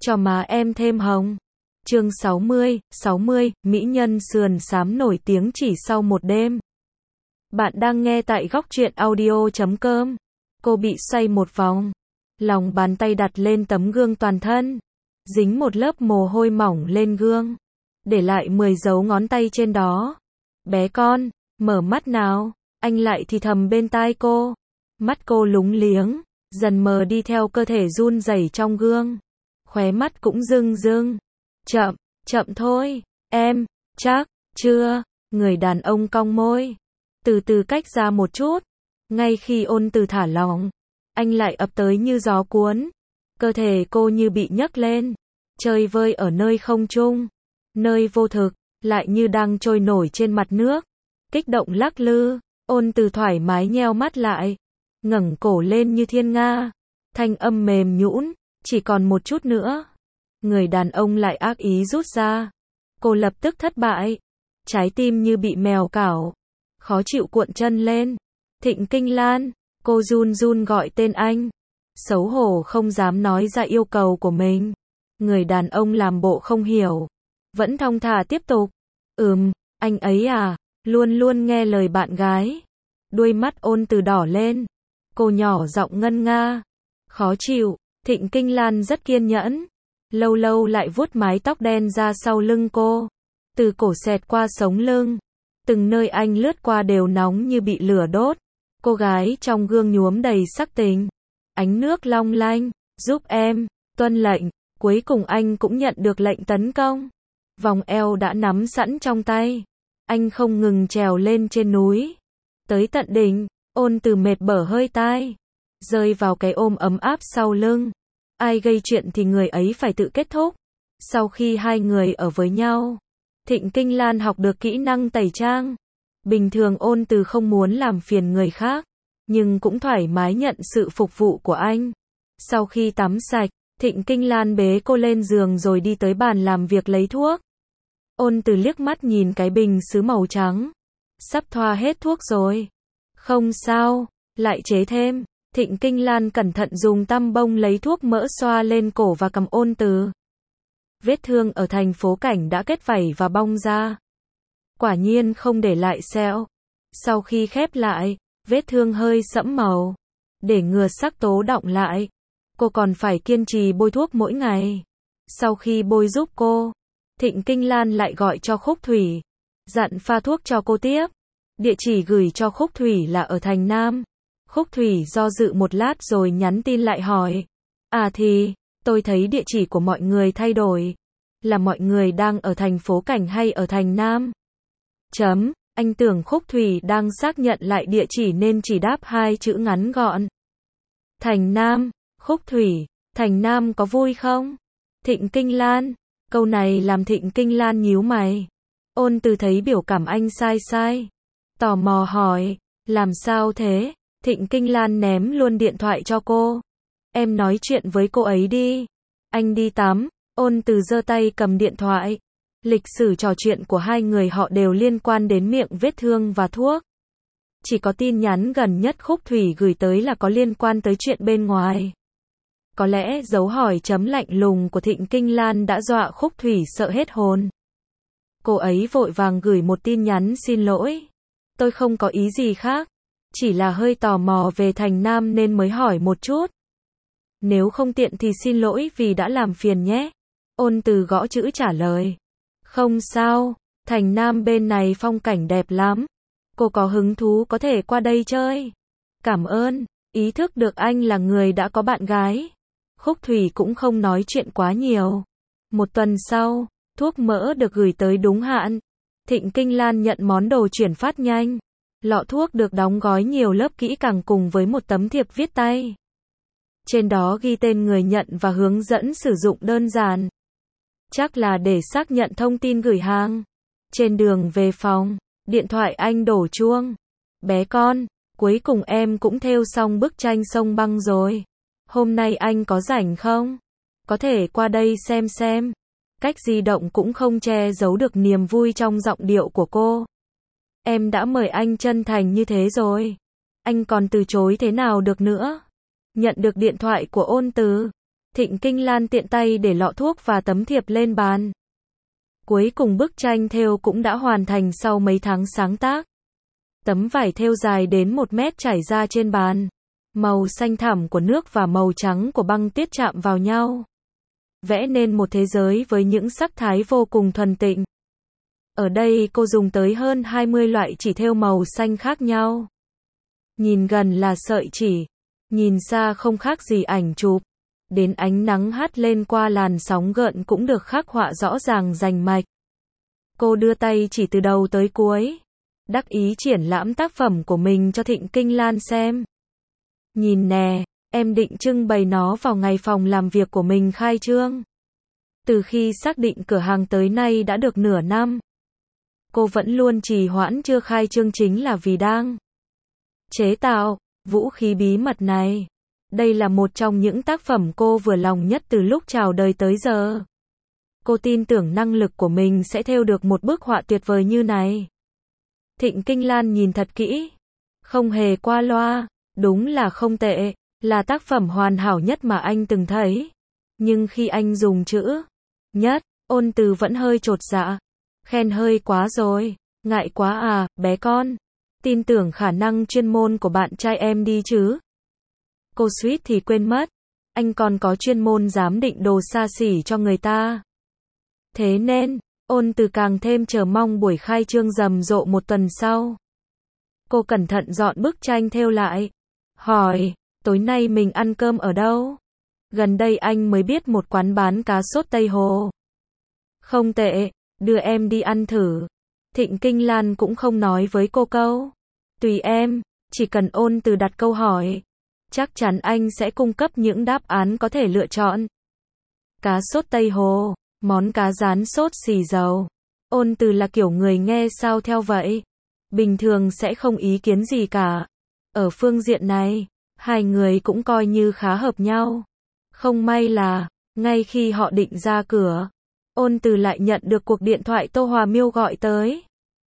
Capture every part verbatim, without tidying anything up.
cho má em thêm hồng. Chương sáu mươi, sáu mươi, mỹ nhân sườn xám nổi tiếng chỉ sau một đêm. Bạn đang nghe tại góc truyện audio chấm com. Cô bị xoay một vòng, lòng bàn tay đặt lên tấm gương toàn thân, dính một lớp mồ hôi mỏng lên gương, để lại mười dấu ngón tay trên đó. Bé con, mở mắt nào, anh lại thì thầm bên tai cô. Mắt cô lúng liếng, dần mờ đi theo cơ thể run rẩy trong gương. Khóe mắt cũng rưng rưng. Chậm, chậm thôi, em, chắc, chưa, người đàn ông cong môi. Từ từ cách ra một chút. Ngay khi Ôn Từ thả lỏng, anh lại ập tới như gió cuốn. Cơ thể cô như bị nhấc lên, chơi vơi ở nơi không trung, nơi vô thực, lại như đang trôi nổi trên mặt nước. Kích động lắc lư, Ôn Từ thoải mái nheo mắt lại, ngẩng cổ lên như thiên nga. Thanh âm mềm nhũn, chỉ còn một chút nữa. Người đàn ông lại ác ý rút ra. Cô lập tức thất bại. Trái tim như bị mèo cào, khó chịu cuộn chân lên. Thịnh Kinh Lan, cô run run gọi tên anh. Xấu hổ không dám nói ra yêu cầu của mình. Người đàn ông làm bộ không hiểu, vẫn thong thả tiếp tục. Ừm, anh ấy à, luôn luôn nghe lời bạn gái. Đuôi mắt Ôn Từ đỏ lên. Cô nhỏ giọng ngân nga. Khó chịu, Thịnh Kinh Lan rất kiên nhẫn. Lâu lâu lại vuốt mái tóc đen ra sau lưng cô. Từ cổ xẹt qua sống lưng. Từng nơi anh lướt qua đều nóng như bị lửa đốt. Cô gái trong gương nhuốm đầy sắc tình. Ánh nước long lanh, giúp em, tuân lệnh. Cuối cùng anh cũng nhận được lệnh tấn công. Vòng eo đã nắm sẵn trong tay. Anh không ngừng trèo lên trên núi. Tới tận đỉnh, Ôn Từ mệt bở hơi tai. Rơi vào cái ôm ấm áp sau lưng. Ai gây chuyện thì người ấy phải tự kết thúc. Sau khi hai người ở với nhau, Thịnh Kinh Lan học được kỹ năng tẩy trang. Bình thường Ôn Từ không muốn làm phiền người khác, nhưng cũng thoải mái nhận sự phục vụ của anh. Sau khi tắm sạch, Thịnh Kinh Lan bế cô lên giường rồi đi tới bàn làm việc lấy thuốc. Ôn Từ liếc mắt nhìn cái bình sứ màu trắng. Sắp thoa hết thuốc rồi. Không sao, lại chế thêm. Thịnh Kinh Lan cẩn thận dùng tăm bông lấy thuốc mỡ xoa lên cổ và cằm Ôn Từ. Vết thương ở thành phố Cảnh đã kết vảy và bong ra. Quả nhiên không để lại sẹo. Sau khi khép lại, vết thương hơi sẫm màu. Để ngừa sắc tố đọng lại, cô còn phải kiên trì bôi thuốc mỗi ngày. Sau khi bôi giúp cô, Thịnh Kinh Lan lại gọi cho Khúc Thủy, dặn pha thuốc cho cô tiếp. Địa chỉ gửi cho Khúc Thủy là ở thành Nam. Khúc Thủy do dự một lát rồi nhắn tin lại hỏi. À thì, tôi thấy địa chỉ của mọi người thay đổi. Là mọi người đang ở thành phố Cảnh hay ở thành Nam? Chấm, anh tưởng Khúc Thủy đang xác nhận lại địa chỉ nên chỉ đáp hai chữ ngắn gọn. Thành Nam. Khúc Thủy, thành Nam có vui không? Thịnh Kinh Lan, câu này làm Thịnh Kinh Lan nhíu mày. Ôn Từ thấy biểu cảm anh sai sai. Tò mò hỏi, làm sao thế? Thịnh Kinh Lan ném luôn điện thoại cho cô. Em nói chuyện với cô ấy đi. Anh đi tắm. Ôn Từ giơ tay cầm điện thoại. Lịch sử trò chuyện của hai người họ đều liên quan đến miệng vết thương và thuốc. Chỉ có tin nhắn gần nhất Khúc Thủy gửi tới là có liên quan tới chuyện bên ngoài. Có lẽ dấu hỏi chấm lạnh lùng của Thịnh Kinh Lan đã dọa Khúc Thủy sợ hết hồn. Cô ấy vội vàng gửi một tin nhắn xin lỗi. Tôi không có ý gì khác. Chỉ là hơi tò mò về thành Nam nên mới hỏi một chút. Nếu không tiện thì xin lỗi vì đã làm phiền nhé. Ôn Từ gõ chữ trả lời. Không sao, thành Nam bên này phong cảnh đẹp lắm. Cô có hứng thú có thể qua đây chơi. Cảm ơn, ý thức được anh là người đã có bạn gái. Khúc Thủy cũng không nói chuyện quá nhiều. Một tuần sau, thuốc mỡ được gửi tới đúng hạn. Thịnh Kinh Lan nhận món đồ chuyển phát nhanh. Lọ thuốc được đóng gói nhiều lớp kỹ càng cùng với một tấm thiệp viết tay. Trên đó ghi tên người nhận và hướng dẫn sử dụng đơn giản. Chắc là để xác nhận thông tin gửi hàng. Trên đường về phòng, điện thoại anh đổ chuông. Bé con, cuối cùng em cũng thêu xong bức tranh sông băng rồi. Hôm nay anh có rảnh không? Có thể qua đây xem xem. Cách di động cũng không che giấu được niềm vui trong giọng điệu của cô. Em đã mời anh chân thành như thế rồi. Anh còn từ chối thế nào được nữa? Nhận được điện thoại của Ôn Từ, Thịnh Kinh Lan tiện tay để lọ thuốc và tấm thiệp lên bàn. Cuối cùng bức tranh thêu cũng đã hoàn thành sau mấy tháng sáng tác. Tấm vải thêu dài đến một mét trải ra trên bàn. Màu xanh thẳm của nước và màu trắng của băng tuyết chạm vào nhau, vẽ nên một thế giới với những sắc thái vô cùng thuần tịnh. Ở đây cô dùng tới hơn hai mươi loại chỉ thêu màu xanh khác nhau. Nhìn gần là sợi chỉ, nhìn xa không khác gì ảnh chụp. Đến ánh nắng hắt lên qua làn sóng gợn cũng được khắc họa rõ ràng rành mạch. Cô đưa tay chỉ từ đầu tới cuối, đắc ý triển lãm tác phẩm của mình cho Thịnh Kinh Lan xem. Nhìn nè, em định trưng bày nó vào ngày phòng làm việc của mình khai trương. Từ khi xác định cửa hàng tới nay đã được nửa năm. Cô vẫn luôn trì hoãn chưa khai trương chính là vì đang chế tạo vũ khí bí mật này. Đây là một trong những tác phẩm cô vừa lòng nhất từ lúc chào đời tới giờ. Cô tin tưởng năng lực của mình sẽ thêu được một bức họa tuyệt vời như này. Thịnh Kinh Lan nhìn thật kỹ, không hề qua loa, đúng là không tệ, là tác phẩm hoàn hảo nhất mà anh từng thấy. Nhưng khi anh dùng chữ nhất, Ôn Từ vẫn hơi chột dạ. Khen hơi quá rồi, ngại quá à, bé con. Tin tưởng khả năng chuyên môn của bạn trai em đi chứ. Cô suýt thì quên mất, anh còn có chuyên môn giám định đồ xa xỉ cho người ta. Thế nên, Ôn Từ càng thêm chờ mong buổi khai trương rầm rộ một tuần sau. Cô cẩn thận dọn bức tranh thêu lại, hỏi, tối nay mình ăn cơm ở đâu? Gần đây anh mới biết một quán bán cá sốt Tây Hồ. Không tệ, đưa em đi ăn thử. Thịnh Kinh Lan cũng không nói với cô câu. Tùy em, chỉ cần Ôn Từ đặt câu hỏi, chắc chắn anh sẽ cung cấp những đáp án có thể lựa chọn. Cá sốt Tây Hồ, món cá rán sốt xì dầu. Ôn Từ là kiểu người nghe sao theo vậy. Bình thường sẽ không ý kiến gì cả. Ở phương diện này, hai người cũng coi như khá hợp nhau. Không may là, ngay khi họ định ra cửa, Ôn Từ lại nhận được cuộc điện thoại Tô Hòa Miêu gọi tới.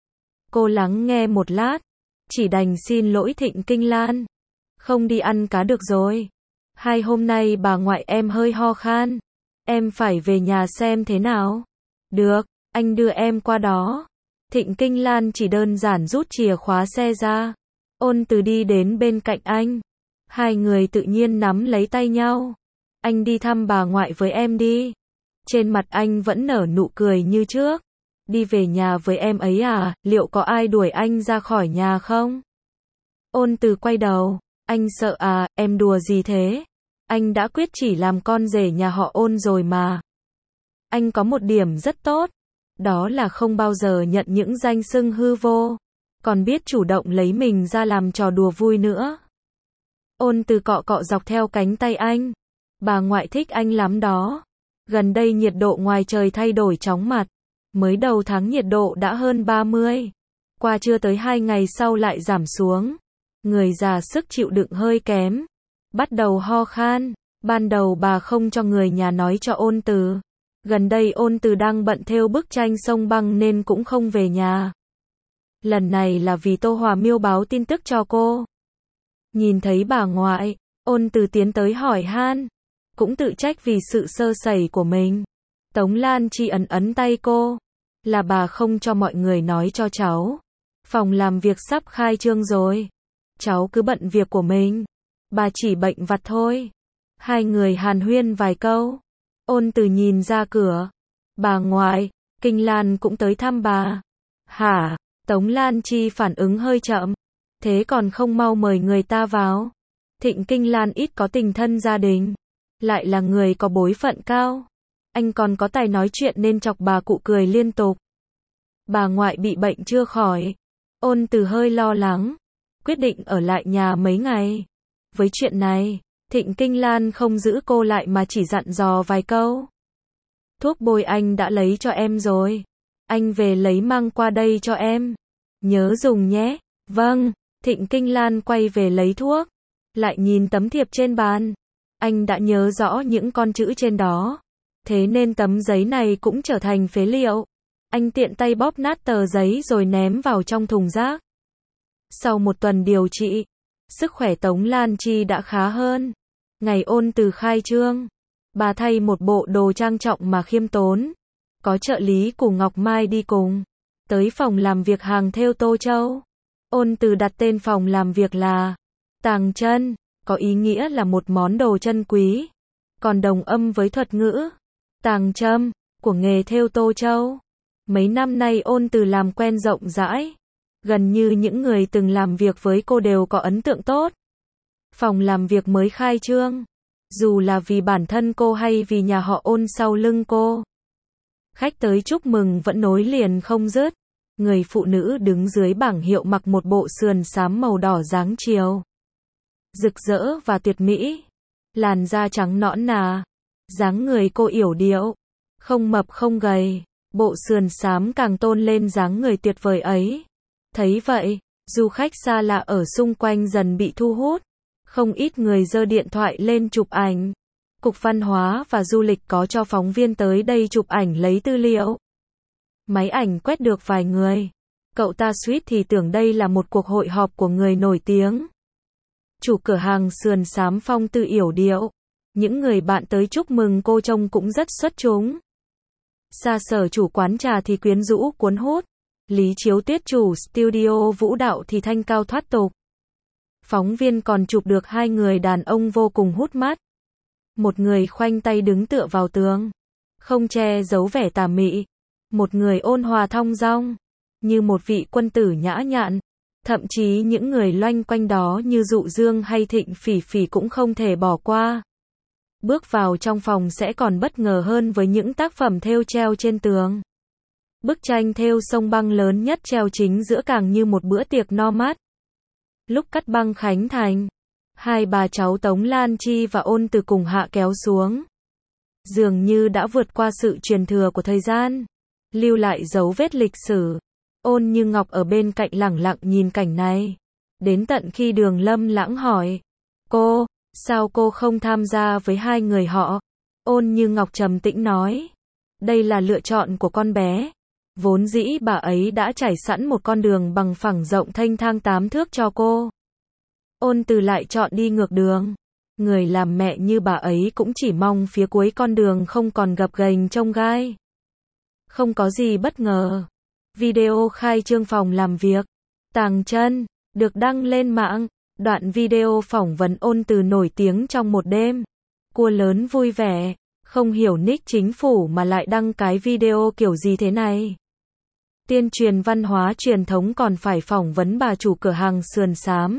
Cô lắng nghe một lát, chỉ đành xin lỗi Thịnh Kinh Lan. Không đi ăn cá được rồi. Hai hôm nay bà ngoại em hơi ho khan. Em phải về nhà xem thế nào. Được, anh đưa em qua đó. Thịnh Kinh Lan chỉ đơn giản rút chìa khóa xe ra. Ôn Từ đi đến bên cạnh anh. Hai người tự nhiên nắm lấy tay nhau. Anh đi thăm bà ngoại với em đi. Trên mặt anh vẫn nở nụ cười như trước. Đi về nhà với em ấy à, liệu có ai đuổi anh ra khỏi nhà không? Ôn Từ quay đầu. Anh sợ à, em đùa gì thế? Anh đã quyết chỉ làm con rể nhà họ Ôn rồi mà. Anh có một điểm rất tốt. Đó là không bao giờ nhận những danh xưng hư vô. Còn biết chủ động lấy mình ra làm trò đùa vui nữa. Ôn Từ cọ cọ dọc theo cánh tay anh. Bà ngoại thích anh lắm đó. Gần đây nhiệt độ ngoài trời thay đổi chóng mặt. Mới đầu tháng nhiệt độ đã hơn ba mươi. Qua chưa tới hai ngày sau lại giảm xuống. Người già sức chịu đựng hơi kém. Bắt đầu ho khan. Ban đầu bà không cho người nhà nói cho Ôn Từ. Gần đây Ôn Từ đang bận thêu bức tranh sông băng nên cũng không về nhà. Lần này là vì Tô Hòa Miêu báo tin tức cho cô. Nhìn thấy bà ngoại, Ôn Từ tiến tới hỏi han. Cũng tự trách vì sự sơ sẩy của mình. Tống Lan Chi ấn ấn tay cô. Là bà không cho mọi người nói cho cháu. Phòng làm việc sắp khai trương rồi. Cháu cứ bận việc của mình. Bà chỉ bệnh vặt thôi. Hai người hàn huyên vài câu. Ôn Từ nhìn ra cửa. Bà ngoại, Kinh Lan cũng tới thăm bà. Hả? Tống Lan Chi phản ứng hơi chậm. Thế còn không mau mời người ta vào. Thịnh Kinh Lan ít có tình thân gia đình. Lại là người có bối phận cao. Anh còn có tài nói chuyện nên chọc bà cụ cười liên tục. Bà ngoại bị bệnh chưa khỏi. Ôn Từ hơi lo lắng. Quyết định ở lại nhà mấy ngày. Với chuyện này, Thịnh Kinh Lan không giữ cô lại mà chỉ dặn dò vài câu. Thuốc bôi anh đã lấy cho em rồi. Anh về lấy mang qua đây cho em. Nhớ dùng nhé. Vâng. Thịnh Kinh Lan quay về lấy thuốc. Lại nhìn tấm thiệp trên bàn. Anh đã nhớ rõ những con chữ trên đó. Thế nên tấm giấy này cũng trở thành phế liệu. Anh tiện tay bóp nát tờ giấy rồi ném vào trong thùng rác. Sau một tuần điều trị, sức khỏe Tống Lan Chi đã khá hơn. Ngày Ôn Từ khai trương, Bà thay một bộ đồ trang trọng mà khiêm tốn. Có trợ lý Cù Ngọc Mai đi cùng. Tới phòng làm việc hàng thêu Tô Châu. Ôn Từ đặt tên phòng làm việc là Tàng Chân, có ý nghĩa là một món đồ chân quý. Còn đồng âm với thuật ngữ Tàng Châm của nghề thêu Tô Châu. Mấy năm nay Ôn Từ làm quen rộng rãi. Gần như những người từng làm việc với cô đều có ấn tượng tốt. Phòng làm việc mới khai trương. Dù là vì bản thân cô hay vì nhà họ Ôn sau lưng cô. Khách tới chúc mừng vẫn nối liền không dứt. Người phụ nữ đứng dưới bảng hiệu mặc một bộ sườn xám màu đỏ dáng chiều. Rực rỡ và tuyệt mỹ. Làn da trắng nõn nà. Dáng người cô yểu điệu. Không mập không gầy. Bộ sườn xám càng tôn lên dáng người tuyệt vời ấy. Thấy vậy, du khách xa lạ ở xung quanh dần bị thu hút. Không ít người giơ điện thoại lên chụp ảnh. Cục Văn hóa và Du lịch có cho phóng viên tới đây chụp ảnh lấy tư liệu. Máy ảnh quét được vài người. Cậu ta suýt thì tưởng đây là một cuộc hội họp của người nổi tiếng. Chủ cửa hàng sườn xám phong tư yểu điệu. Những người bạn tới chúc mừng cô trông cũng rất xuất chúng. Xa sở chủ quán trà thì quyến rũ cuốn hút. Lý Chiếu Tuyết chủ studio vũ đạo thì thanh cao thoát tục. Phóng viên còn chụp được hai người đàn ông vô cùng hút mắt. Một người khoanh tay đứng tựa vào tường, không che giấu vẻ tà mị. Một người ôn hòa thong dong, như một vị quân tử nhã nhặn. Thậm chí những người loanh quanh đó như Dụ Dương hay Thịnh Phỉ Phỉ cũng không thể bỏ qua. Bước vào trong phòng sẽ còn bất ngờ hơn với những tác phẩm thêu treo trên tường. Bức tranh thêu sông băng lớn nhất treo chính giữa càng như một bữa tiệc no mắt. Lúc cắt băng khánh thành, hai bà cháu Tống Lan Chi và Ôn Từ cùng hạ kéo xuống. Dường như đã vượt qua sự truyền thừa của thời gian, lưu lại dấu vết lịch sử. Ôn Như Ngọc ở bên cạnh lẳng lặng nhìn cảnh này. Đến tận khi Đường Lâm Lãng hỏi, cô, sao cô không tham gia với hai người họ? Ôn Như Ngọc trầm tĩnh nói, đây là lựa chọn của con bé. Vốn dĩ bà ấy đã trải sẵn một con đường bằng phẳng rộng thênh thang tám thước cho cô. Ôn Từ lại chọn đi ngược đường. Người làm mẹ như bà ấy cũng chỉ mong phía cuối con đường không còn gập ghềnh chông gai. Không có gì bất ngờ. Video khai trương phòng làm việc Tàng Chân được đăng lên mạng. Đoạn video phỏng vấn Ôn Từ nổi tiếng trong một đêm. Cua lớn vui vẻ. Không hiểu nick chính phủ mà lại đăng cái video kiểu gì thế này. Tuyên truyền văn hóa truyền thống còn phải phỏng vấn bà chủ cửa hàng sườn xám.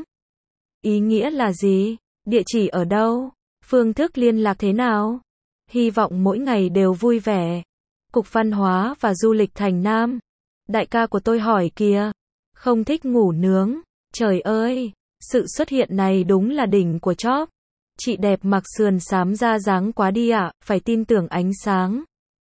Ý nghĩa là gì? Địa chỉ ở đâu? Phương thức liên lạc thế nào? Hy vọng mỗi ngày đều vui vẻ. Cục Văn hóa và Du lịch Thành Nam. Đại ca của tôi hỏi kìa. Không thích ngủ nướng. Trời ơi, sự xuất hiện này đúng là đỉnh của chóp. Chị đẹp mặc sườn xám ra dáng quá đi ạ, à, phải tin tưởng ánh sáng.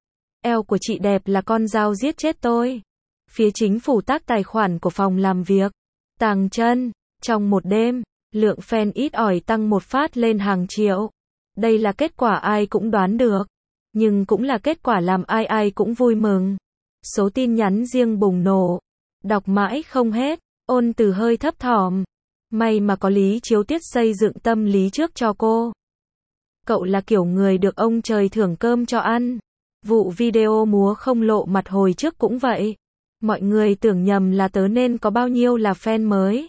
Eo của chị đẹp là con dao giết chết tôi. Phía chính phủ tác tài khoản của phòng làm việc Tàng Chân. Trong một đêm, lượng fan ít ỏi tăng một phát lên hàng triệu. Đây là kết quả ai cũng đoán được. Nhưng cũng là kết quả làm ai ai cũng vui mừng. Số tin nhắn riêng bùng nổ. Đọc mãi không hết. Ôn Từ hơi thấp thỏm. May mà có Lý Chiếu Tuyết xây dựng tâm lý trước cho cô. Cậu là kiểu người được ông trời thưởng cơm cho ăn. Vụ video múa không lộ mặt hồi trước cũng vậy. Mọi người tưởng nhầm là tớ nên có bao nhiêu là fan mới.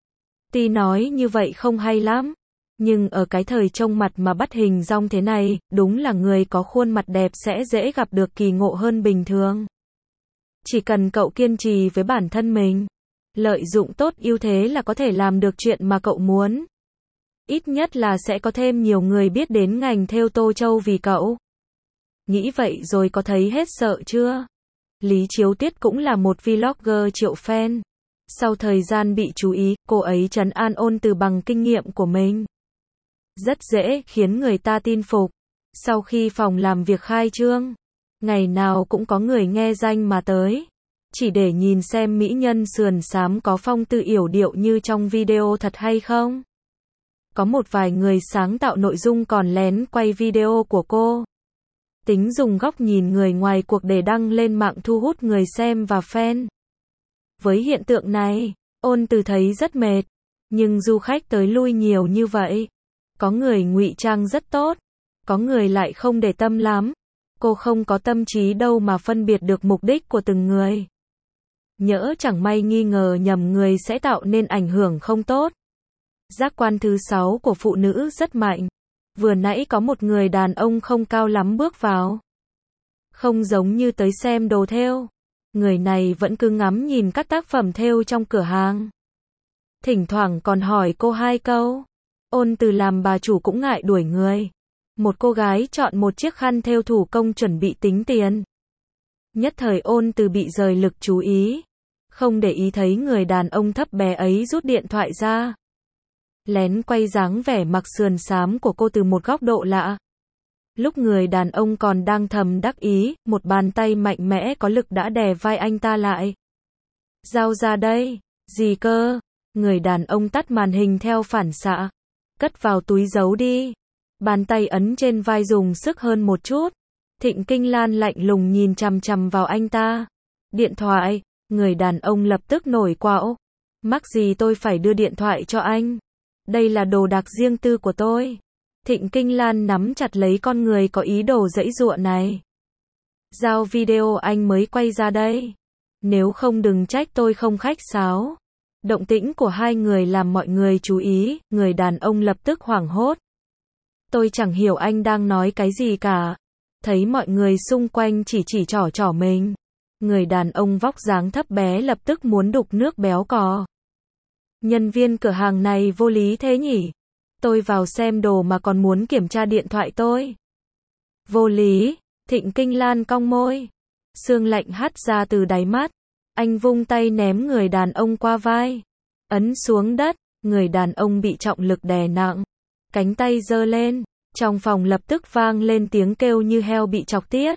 Tuy nói như vậy không hay lắm. Nhưng ở cái thời trông mặt mà bắt hình dong thế này, đúng là người có khuôn mặt đẹp sẽ dễ gặp được kỳ ngộ hơn bình thường. Chỉ cần cậu kiên trì với bản thân mình, lợi dụng tốt ưu thế là có thể làm được chuyện mà cậu muốn. Ít nhất là sẽ có thêm nhiều người biết đến ngành thêu Tô Châu vì cậu. Nghĩ vậy rồi có thấy hết sợ chưa? Lý Chiếu Tuyết cũng là một vlogger triệu fan. Sau thời gian bị chú ý, cô ấy trấn an Ôn Từ bằng kinh nghiệm của mình. Rất dễ khiến người ta tin phục. Sau khi phòng làm việc khai trương, ngày nào cũng có người nghe danh mà tới. Chỉ để nhìn xem mỹ nhân sườn xám có phong tư yểu điệu như trong video thật hay không. Có một vài người sáng tạo nội dung còn lén quay video của cô. Tính dùng góc nhìn người ngoài cuộc để đăng lên mạng thu hút người xem và fan. Với hiện tượng này, Ôn Từ thấy rất mệt. Nhưng du khách tới lui nhiều như vậy. Có người ngụy trang rất tốt. Có người lại không để tâm lắm. Cô không có tâm trí đâu mà phân biệt được mục đích của từng người. Nhỡ chẳng may nghi ngờ nhầm người sẽ tạo nên ảnh hưởng không tốt. Giác quan thứ sáu của phụ nữ rất mạnh. Vừa nãy có một người đàn ông không cao lắm bước vào. Không giống như tới xem đồ thêu. Người này vẫn cứ ngắm nhìn các tác phẩm thêu trong cửa hàng. Thỉnh thoảng còn hỏi cô hai câu. Ôn Từ làm bà chủ cũng ngại đuổi người. Một cô gái chọn một chiếc khăn thêu thủ công chuẩn bị tính tiền. Nhất thời Ôn Từ bị rời lực chú ý. Không để ý thấy người đàn ông thấp bé ấy rút điện thoại ra. Lén quay dáng vẻ mặc sườn xám của cô từ một góc độ lạ. Lúc người đàn ông còn đang thầm đắc ý, một bàn tay mạnh mẽ có lực đã đè vai anh ta lại. Giao ra đây. Gì cơ? Người đàn ông tắt màn hình theo phản xạ. Cất vào túi giấu đi. Bàn tay ấn trên vai dùng sức hơn một chút. Thịnh Kinh Lan lạnh lùng nhìn chằm chằm vào anh ta. Điện thoại. Người đàn ông lập tức nổi quạo. Mắc gì tôi phải đưa điện thoại cho anh? Đây là đồ đạc riêng tư của tôi. Thịnh Kinh Lan nắm chặt lấy con người có ý đồ giãy giụa này. Giao video anh mới quay ra đây. Nếu không đừng trách tôi không khách sáo. Động tĩnh của hai người làm mọi người chú ý, người đàn ông lập tức hoảng hốt. Tôi chẳng hiểu anh đang nói cái gì cả. Thấy mọi người xung quanh chỉ chỉ trỏ trỏ mình. Người đàn ông vóc dáng thấp bé lập tức muốn đục nước béo cò. Nhân viên cửa hàng này vô lý thế nhỉ? Tôi vào xem đồ mà còn muốn kiểm tra điện thoại tôi. Vô lý, Thịnh Kinh Lan cong môi. Sương lạnh hắt ra từ đáy mắt. Anh vung tay ném người đàn ông qua vai. Ấn xuống đất, người đàn ông bị trọng lực đè nặng. Cánh tay giơ lên, trong phòng lập tức vang lên tiếng kêu như heo bị chọc tiết.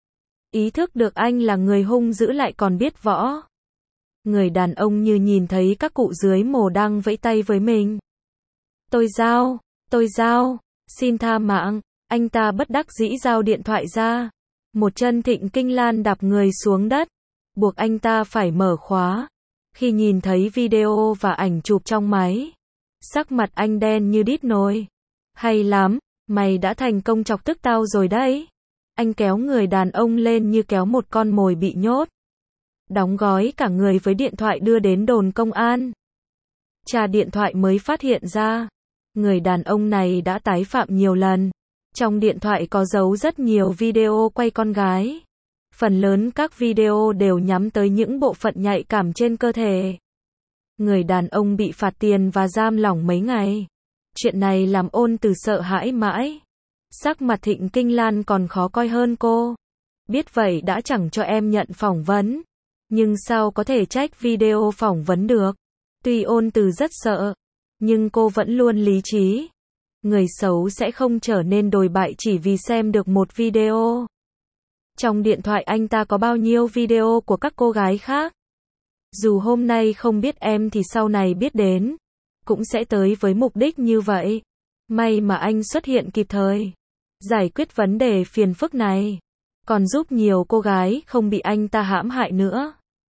Ý thức được anh là người hung dữ lại còn biết võ. Người đàn ông như nhìn thấy các cụ dưới mồ đang vẫy tay với mình. Tôi giao, tôi giao, xin tha mạng. Anh ta bất đắc dĩ giao điện thoại ra. Một chân Thịnh Kinh Lan đạp người xuống đất, buộc anh ta phải mở khóa. Khi nhìn thấy video và ảnh chụp trong máy, sắc mặt anh đen như đít nồi. Hay lắm, mày đã thành công chọc tức tao rồi đấy. Anh kéo người đàn ông lên như kéo một con mồi bị nhốt. Đóng gói cả người với điện thoại đưa đến đồn công an. Tra điện thoại mới phát hiện ra, người đàn ông này đã tái phạm nhiều lần. Trong điện thoại có giấu rất nhiều video quay con gái. Phần lớn các video đều nhắm tới những bộ phận nhạy cảm trên cơ thể. Người đàn ông bị phạt tiền và giam lỏng mấy ngày. Chuyện này làm Ôn Từ sợ hãi mãi. Sắc mặt Thịnh Kinh Lan còn khó coi hơn cô. Biết vậy đã chẳng cho em nhận phỏng vấn. Nhưng sao có thể trách video phỏng vấn được? Tuy Ôn Từ rất sợ, nhưng cô vẫn luôn lý trí. Người xấu sẽ không trở nên đồi bại chỉ vì xem được một video. Trong điện thoại anh ta có bao nhiêu video của các cô gái khác. Dù hôm nay không biết em thì sau này biết đến. Cũng sẽ tới với mục đích như vậy. May mà anh xuất hiện kịp thời. Giải quyết vấn đề phiền phức này. Còn giúp nhiều cô gái không bị anh ta hãm hại nữa.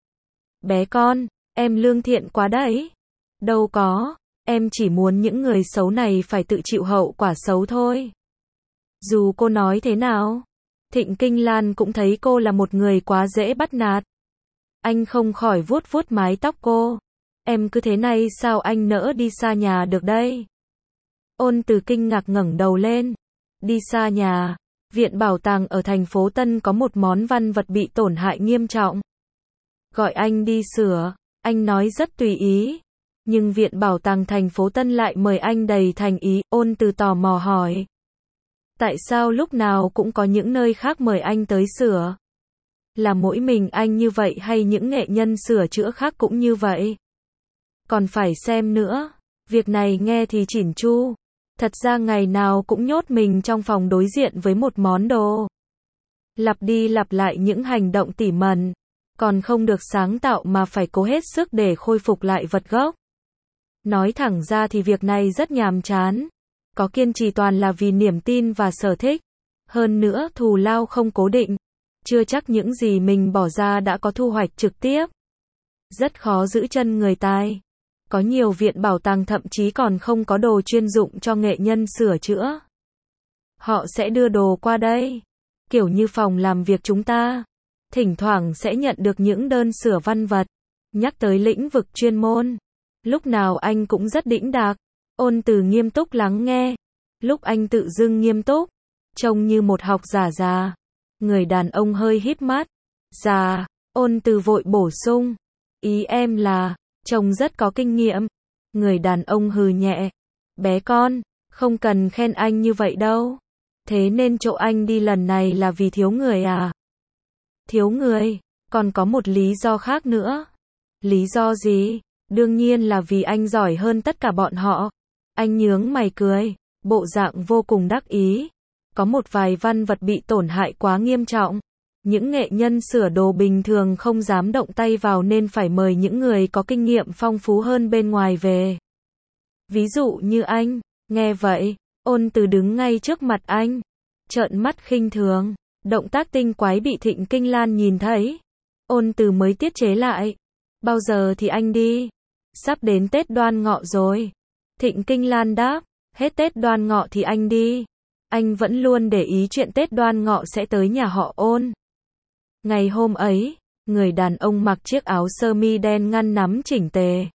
Bé con, em lương thiện quá đấy. Đâu có, em chỉ muốn những người xấu này phải tự chịu hậu quả xấu thôi. Dù cô nói thế nào, Thịnh Kinh Lan cũng thấy cô là một người quá dễ bắt nạt. Anh không khỏi vuốt vuốt mái tóc cô. Em cứ thế này sao anh nỡ đi xa nhà được đây? Ôn Từ kinh ngạc ngẩng đầu lên. Đi xa nhà, Viện Bảo tàng ở thành phố Tân có một món văn vật bị tổn hại nghiêm trọng. Gọi anh đi sửa, anh nói rất tùy ý. Nhưng Viện Bảo tàng thành phố Tân lại mời anh đầy thành ý. Ôn Từ tò mò hỏi. Tại sao lúc nào cũng có những nơi khác mời anh tới sửa? Là mỗi mình anh như vậy hay những nghệ nhân sửa chữa khác cũng như vậy? Còn phải xem nữa. Việc này nghe thì chỉn chu. Thật ra ngày nào cũng nhốt mình trong phòng đối diện với một món đồ. Lặp đi lặp lại những hành động tỉ mẩn. Còn không được sáng tạo mà phải cố hết sức để khôi phục lại vật gốc. Nói thẳng ra thì việc này rất nhàm chán. Có kiên trì toàn là vì niềm tin và sở thích. Hơn nữa thù lao không cố định. Chưa chắc những gì mình bỏ ra đã có thu hoạch trực tiếp. Rất khó giữ chân người tài. Có nhiều viện bảo tàng thậm chí còn không có đồ chuyên dụng cho nghệ nhân sửa chữa. Họ sẽ đưa đồ qua đây. Kiểu như phòng làm việc chúng ta. Thỉnh thoảng sẽ nhận được những đơn sửa văn vật. Nhắc tới lĩnh vực chuyên môn. Lúc nào anh cũng rất đĩnh đạc. Ôn Từ nghiêm túc lắng nghe. Lúc anh tự dưng nghiêm túc, trông như một học giả già. Người đàn ông hơi híp mắt. Già, Ôn Từ vội bổ sung. Ý em là, trông rất có kinh nghiệm. Người đàn ông hừ nhẹ. Bé con, không cần khen anh như vậy đâu. Thế nên chỗ anh đi lần này là vì thiếu người à? Thiếu người, còn có một lý do khác nữa. Lý do gì? Đương nhiên là vì anh giỏi hơn tất cả bọn họ. Anh nhướng mày cười, bộ dạng vô cùng đắc ý. Có một vài văn vật bị tổn hại quá nghiêm trọng. Những nghệ nhân sửa đồ bình thường không dám động tay vào nên phải mời những người có kinh nghiệm phong phú hơn bên ngoài về. Ví dụ như anh. Nghe vậy, Ôn Từ đứng ngay trước mặt anh, trợn mắt khinh thường. Động tác tinh quái bị Thịnh Kinh Lan nhìn thấy. Ôn Từ mới tiết chế lại. Bao giờ thì anh đi? Sắp đến Tết Đoan Ngọ rồi. Thịnh Kinh Lan đáp. Hết Tết Đoan Ngọ thì anh đi. Anh vẫn luôn để ý chuyện Tết Đoan Ngọ sẽ tới nhà họ Ôn. Ngày hôm ấy, người đàn ông mặc chiếc áo sơ mi đen ngăn nắm chỉnh tề.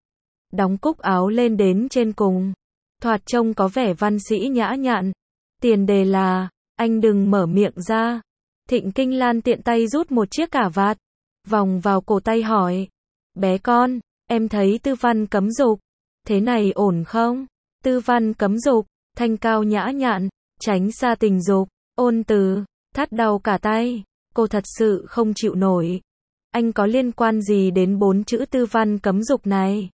Đóng cúc áo lên đến trên cùng. Thoạt trông có vẻ văn sĩ nhã nhặn. Tiền đề là, anh đừng mở miệng ra. Thịnh Kinh Lan tiện tay rút một chiếc cà vạt, vòng vào cổ tay hỏi. Bé con, em thấy tư văn cấm dục. Thế này ổn không? Tư văn cấm dục, thanh cao nhã nhặn, tránh xa tình dục. Ôn Từ, thắt đau cả tay. Cô thật sự không chịu nổi. Anh có liên quan gì đến bốn chữ tư văn cấm dục này?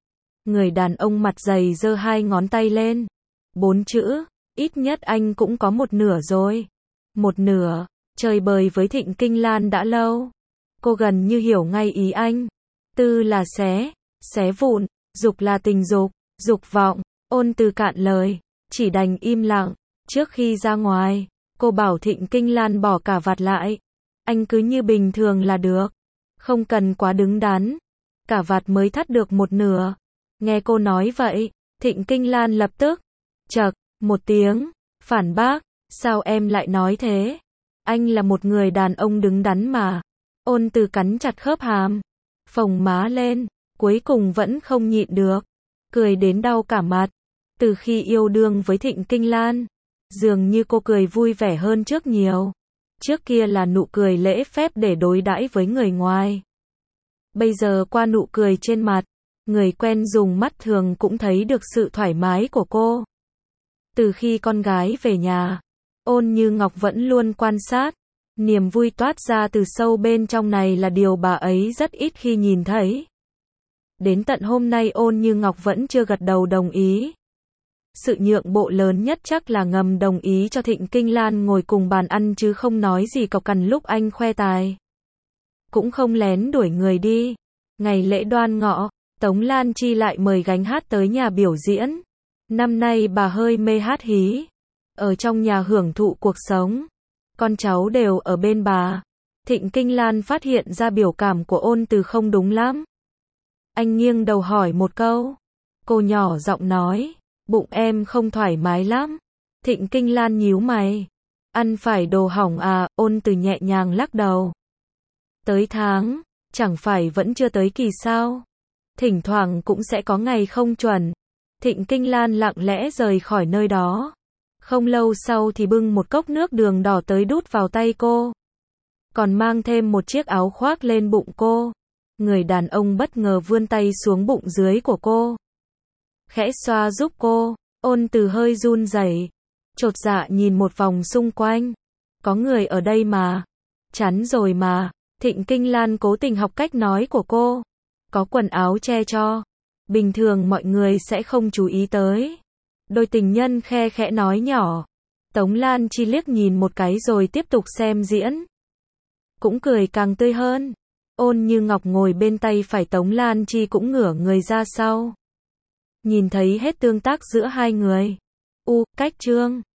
Người đàn ông mặt dày giơ hai ngón tay lên. Bốn chữ, ít nhất anh cũng có một nửa rồi. Một nửa, chơi bời với Thịnh Kinh Lan đã lâu. Cô gần như hiểu ngay ý anh. Tư là xé, xé vụn, dục là tình dục, dục vọng. Ôn Từ cạn lời, chỉ đành im lặng. Trước khi ra ngoài, cô bảo Thịnh Kinh Lan bỏ cả vạt lại. Anh cứ như bình thường là được. Không cần quá đứng đắn. Cả vạt mới thắt được một nửa. Nghe cô nói vậy, Thịnh Kinh Lan lập tức chậc một tiếng, phản bác. Sao em lại nói thế? Anh là một người đàn ông đứng đắn mà. Ôn Từ cắn chặt khớp hàm, phồng má lên, cuối cùng vẫn không nhịn được. Cười đến đau cả mặt. Từ khi yêu đương với Thịnh Kinh Lan, dường như cô cười vui vẻ hơn trước nhiều. Trước kia là nụ cười lễ phép để đối đãi với người ngoài. Bây giờ qua nụ cười trên mặt, người quen dùng mắt thường cũng thấy được sự thoải mái của cô. Từ khi con gái về nhà, Ôn Như Ngọc vẫn luôn quan sát. Niềm vui toát ra từ sâu bên trong này là điều bà ấy rất ít khi nhìn thấy. Đến tận hôm nay Ôn Như Ngọc vẫn chưa gật đầu đồng ý. Sự nhượng bộ lớn nhất chắc là ngầm đồng ý cho Thịnh Kinh Lan ngồi cùng bàn ăn chứ không nói gì cộc cằn lúc anh khoe tài. Cũng không lén đuổi người đi. Ngày lễ Đoan Ngọ, Tống Lan Chi lại mời gánh hát tới nhà biểu diễn. Năm nay bà hơi mê hát hí. Ở trong nhà hưởng thụ cuộc sống. Con cháu đều ở bên bà. Thịnh Kinh Lan phát hiện ra biểu cảm của Ôn Từ không đúng lắm. Anh nghiêng đầu hỏi một câu. Cô nhỏ giọng nói. Bụng em không thoải mái lắm. Thịnh Kinh Lan nhíu mày. Ăn phải đồ hỏng à? Ôn Từ nhẹ nhàng lắc đầu. Tới tháng, chẳng phải vẫn chưa tới kỳ sao? Thỉnh thoảng cũng sẽ có ngày không chuẩn. Thịnh Kinh Lan lặng lẽ rời khỏi nơi đó. Không lâu sau thì bưng một cốc nước đường đỏ tới đút vào tay cô. Còn mang thêm một chiếc áo khoác lên bụng cô. Người đàn ông bất ngờ vươn tay xuống bụng dưới của cô. Khẽ xoa giúp cô. Ôn Từ hơi run rẩy, chột dạ nhìn một vòng xung quanh. Có người ở đây mà. Chắn rồi mà. Thịnh Kinh Lan cố tình học cách nói của cô. Có quần áo che cho. Bình thường mọi người sẽ không chú ý tới. Đôi tình nhân khe khẽ nói nhỏ. Tống Lan Chi liếc nhìn một cái rồi tiếp tục xem diễn. Cũng cười càng tươi hơn. Ôn Như Ngọc ngồi bên tay phải Tống Lan Chi cũng ngửa người ra sau. Nhìn thấy hết tương tác giữa hai người. U, cách chương.